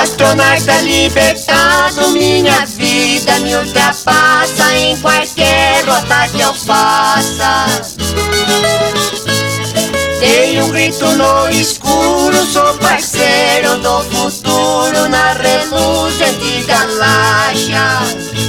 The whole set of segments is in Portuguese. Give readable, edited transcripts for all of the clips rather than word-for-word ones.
Astronauta libertado, minha vida me ultrapassa em qualquer rota que eu faça. Dei um grito no escuro, sou parceiro do futuro na reluzente galáxia.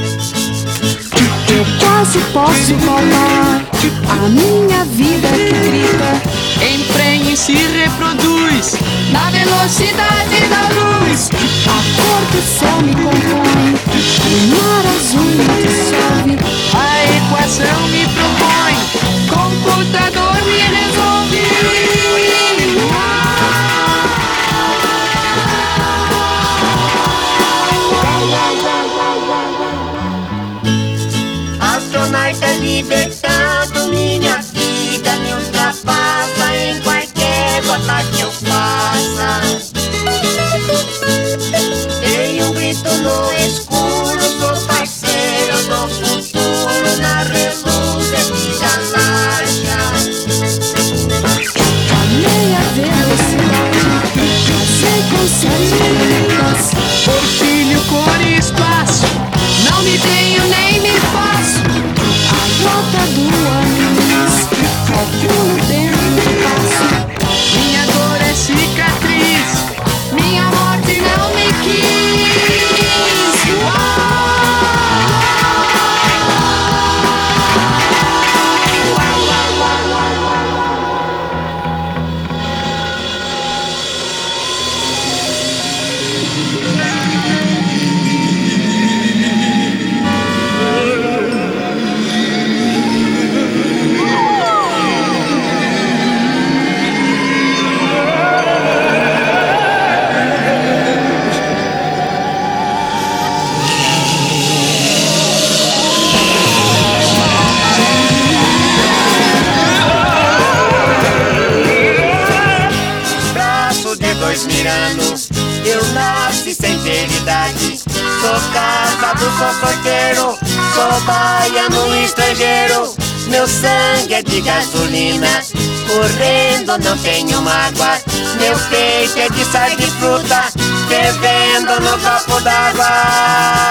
Eu quase posso roubar a minha vida que grita, emprenha e se reproduz na velocidade da luz. A cor do céu me compõe, o mar azul me dissolve, A equação me propõe, computador me resolve. Astronauta libertado, minha vida me ultrapassa em qualquer rota que eu faça. Dei um grito no escuro, sou parceiro do futuro na reluzente galáxia. a meia velocidade, passei com 7 letras. Por filho, cor e espaço, não me tenho nem me faço. A rota do anis, calculo o tempo que passo. Minha dor é cicatriz, minha morte não me quis. Braço de dois mirando, eu nasci sem ter idade. Sou casado, sou solteiro, sou baiano estrangeiro. Meu sangue é de gasolina, correndo não tenho mágoa. Meu peito é de sal de fruta, fervendo no copo d'água.